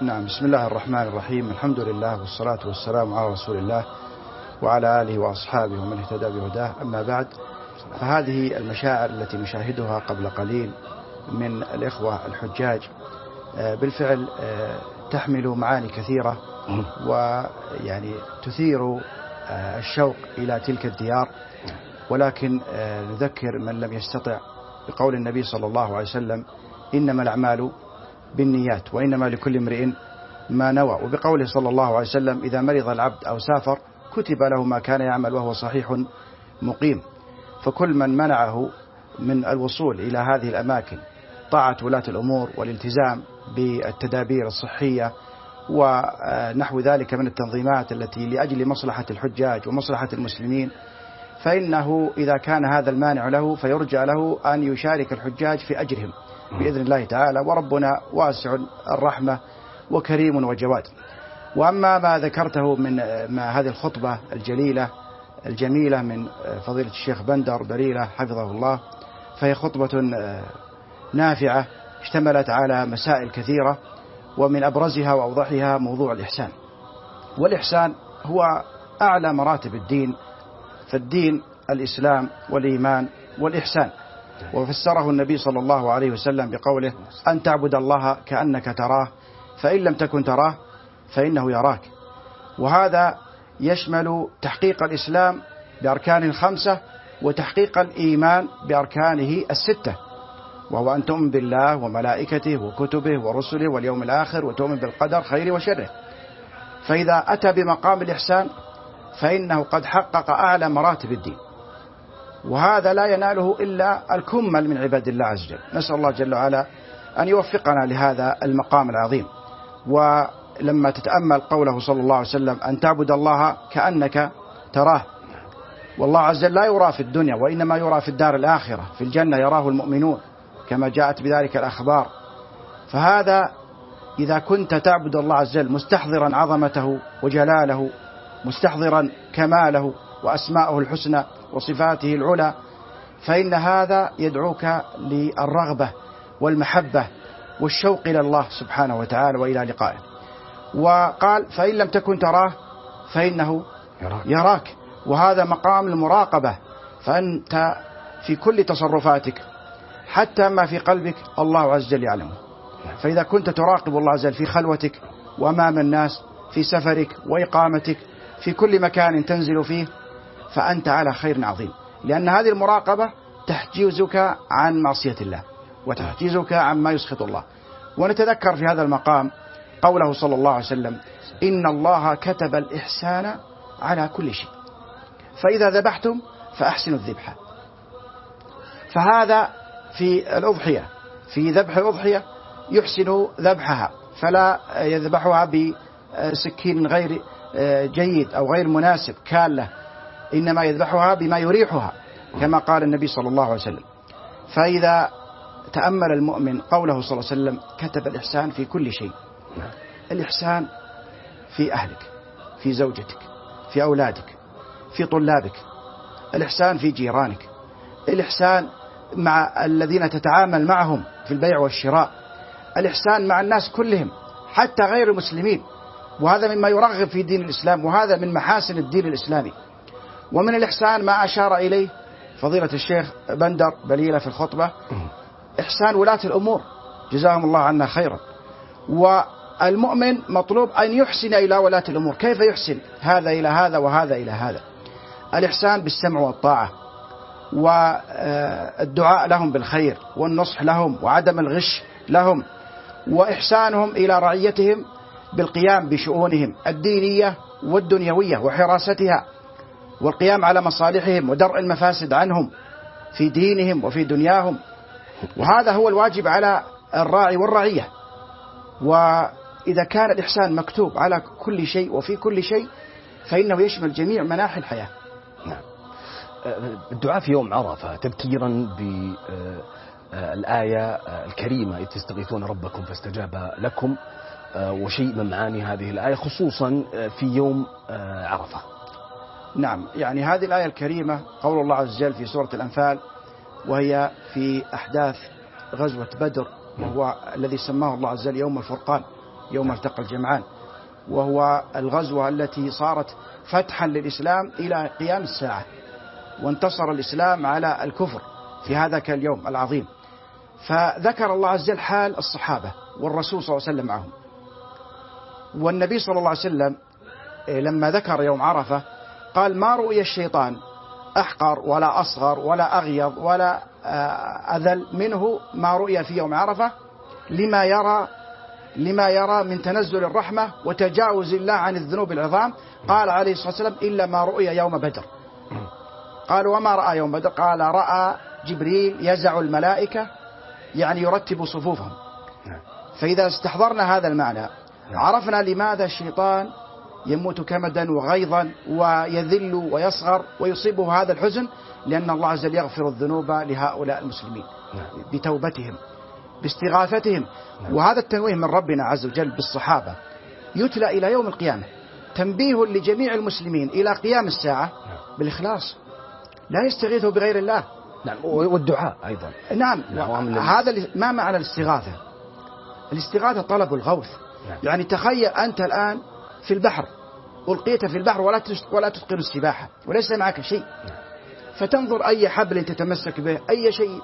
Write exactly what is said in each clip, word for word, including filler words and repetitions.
نعم، بسم الله الرحمن الرحيم. الحمد لله والصلاة والسلام على رسول الله وعلى آله وأصحابه ومن اهتدى بهداه. أما بعد، فهذه المشاعر التي نشاهدها قبل قليل من الإخوة الحجاج بالفعل تحمل معاني كثيرة، ويعني تثير الشوق إلى تلك الديار. ولكن نذكر من لم يستطع بقول النبي صلى الله عليه وسلم: إنما الأعمال بالنيات وإنما لكل امرئ ما نوى، وبقوله صلى الله عليه وسلم: إذا مرض العبد أو سافر كتب له ما كان يعمل وهو صحيح مقيم. فكل من منعه من الوصول إلى هذه الأماكن طاعة ولاة الأمور والالتزام بالتدابير الصحية ونحو ذلك من التنظيمات التي لأجل مصلحة الحجاج ومصلحة المسلمين، فإنه إذا كان هذا المانع له فيرجى له أن يشارك الحجاج في أجرهم بإذن الله تعالى، وربنا واسع الرحمة وكريم وجواد. وأما ما ذكرته من ما هذه الخطبة الجليلة الجميلة من فضيلة الشيخ بندر بريلة حفظه الله، فهي خطبة نافعة اشتملت على مسائل كثيرة، ومن أبرزها وأوضحها موضوع الإحسان. والإحسان هو أعلى مراتب الدين، فالدين الإسلام والإيمان والإحسان، وفسره النبي صلى الله عليه وسلم بقوله: أن تعبد الله كأنك تراه فإن لم تكن تراه فإنه يراك. وهذا يشمل تحقيق الإسلام بأركانه الخمسة وتحقيق الإيمان بأركانه الستة، وهو أن تؤمن بالله وملائكته وكتبه ورسله واليوم الآخر وتؤمن بالقدر خيره وشره. فإذا أتى بمقام الإحسان فإنه قد حقق أعلى مراتب الدين، وهذا لا يناله إلا الكمل من عباد الله عز وجل. نسأل الله جل وعلا أن يوفقنا لهذا المقام العظيم. ولما تتأمل قوله صلى الله عليه وسلم: أن تعبد الله كأنك تراه، والله عز وجل لا يرى في الدنيا وإنما يرى في الدار الآخرة، في الجنة يراه المؤمنون كما جاءت بذلك الأخبار. فهذا إذا كنت تعبد الله عز وجل مستحضرا عظمته وجلاله، مستحضرا كماله وأسماءه الحسنى وصفاته العلى، فإن هذا يدعوك للرغبة والمحبة والشوق إلى الله سبحانه وتعالى وإلى لقائه. وقال: فإن لم تكن تراه فإنه يراك، وهذا مقام المراقبة، فأنت في كل تصرفاتك حتى ما في قلبك الله عز وجل يعلمه. فإذا كنت تراقب الله عز وجل في خلوتك وأمام الناس، في سفرك وإقامتك، في كل مكان تنزل فيه، فأنت على خير عظيم، لأن هذه المراقبة تحجزك عن معصية الله وتحجزك عن ما يسخط الله. ونتذكر في هذا المقام قوله صلى الله عليه وسلم: إن الله كتب الإحسان على كل شيء، فإذا ذبحتم فأحسنوا الذبحة. فهذا في الأضحية، في ذبح الأضحية يحسن ذبحها، فلا يذبحها بسكين غير جيد أو غير مناسب كالة، إنما يذبحها بما يريحها كما قال النبي صلى الله عليه وسلم. فإذا تأمل المؤمن قوله صلى الله عليه وسلم: كتب الإحسان في كل شيء. الإحسان في أهلك، في زوجتك، في أولادك، في طلابك، الإحسان في جيرانك، الإحسان مع الذين تتعامل معهم في البيع والشراء، الإحسان مع الناس كلهم حتى غير المسلمين، وهذا مما يرغب في دين الإسلام، وهذا من محاسن الدين الإسلامي. ومن الإحسان ما أشار إليه فضيلة الشيخ بندر بليلة في الخطبة: إحسان ولاة الأمور جزاهم الله عنا خيرا. والمؤمن مطلوب أن يحسن إلى ولاة الأمور. كيف يحسن؟ هذا إلى هذا وهذا إلى هذا. الإحسان بالسمع والطاعة والدعاء لهم بالخير والنصح لهم وعدم الغش لهم، وإحسانهم إلى رعيتهم بالقيام بشؤونهم الدينية والدنيوية وحراستها، والقيام على مصالحهم ودرء المفاسد عنهم في دينهم وفي دنياهم. وهذا هو الواجب على الراعي والرعية. وإذا كان الإحسان مكتوب على كل شيء وفي كل شيء فإنه يشمل جميع مناحي الحياة. نعم. الدعاء في يوم عرفة تذكيرا بالآية الكريمة: إذ تستغيثون ربكم فاستجاب لكم، وشيء من معاني هذه الآية خصوصا في يوم عرفة. نعم، يعني هذه الآية الكريمة قول الله عز وجل في سورة الأنفال، وهي في أحداث غزوة بدر، وهو الذي سماه الله عز وجل يوم الفرقان. يوم التقى الجمعان، وهو الغزوة التي صارت فتحا للإسلام إلى قيام الساعة، وانتصر الإسلام على الكفر في هذاك اليوم العظيم. فذكر الله عز وجل حال الصحابة والرسول صلى الله عليه وسلم معهم. والنبي صلى الله عليه وسلم لما ذكر يوم عرفة قال: ما رؤي الشيطان أحقر ولا أصغر ولا أغيض ولا أذل منه ما رؤي في يوم عرفة، لما يرى لما يرى من تنزل الرحمة وتجاوز الله عن الذنوب العظام. قال عليه الصلاة والسلام: إلا ما رؤي يوم بدر. قال: وما رأى يوم بدر؟ قال: رأى جبريل يزع الملائكة، يعني يرتب صفوفهم. فإذا استحضرنا هذا المعنى عرفنا لماذا الشيطان يموت كمدا وغيظا ويذل ويصغر ويصيبه هذا الحزن، لأن الله عز وجل يغفر الذنوب لهؤلاء المسلمين بتوبتهم باستغاثتهم. وهذا التنويه من ربنا عز وجل بالصحابة يتلى إلى يوم القيامة، تنبيه لجميع المسلمين إلى قيام الساعة بالإخلاص، لا يستغيثوا بغير الله. نعم، والدعاء أيضا. نعم، هذا ما معنى الاستغاثة. الاستغاثة طلب الغوث. نعم. يعني تخيل أنت الآن في البحر، ألقيت في البحر ولا ولا تتقن السباحة وليس معك شيء. نعم. فتنظر أي حبل تتمسك به، أي شيء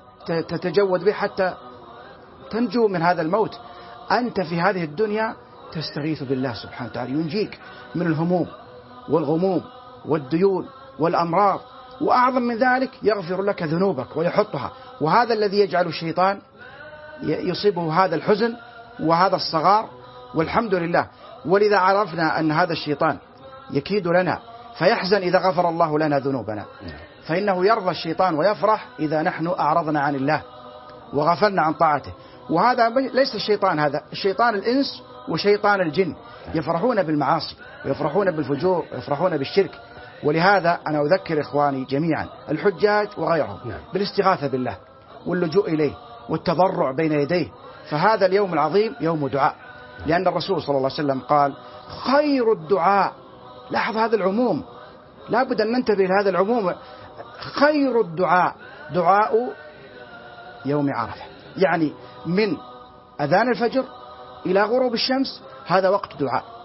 تتجود به حتى تنجو من هذا الموت. أنت في هذه الدنيا تستغيث بالله سبحانه وتعالى، ينجيك من الهموم والغموم والديون والأمراض، وأعظم من ذلك يغفر لك ذنوبك ويحطها. وهذا الذي يجعل الشيطان يصيبه هذا الحزن وهذا الصغار، والحمد لله. ولذا عرفنا أن هذا الشيطان يكيد لنا فيحزن إذا غفر الله لنا ذنوبنا، فإنه يرضى الشيطان ويفرح إذا نحن أعرضنا عن الله وغفلنا عن طاعته. وهذا ليس الشيطان، هذا الشيطان الإنس وشيطان الجن يفرحون بالمعاصي ويفرحون بالفجور ويفرحون بالشرك. ولهذا أنا أذكر إخواني جميعا الحجاج وغيرهم بالاستغاثة بالله واللجوء إليه والتضرع بين يديه. فهذا اليوم العظيم يوم دعاء، لأن الرسول صلى الله عليه وسلم قال: خير الدعاء. لاحظ هذا العموم، لا بد أن ننتبه لهذا العموم. خير الدعاء دعاء يوم عرفة، يعني من أذان الفجر إلى غروب الشمس هذا وقت دعاء.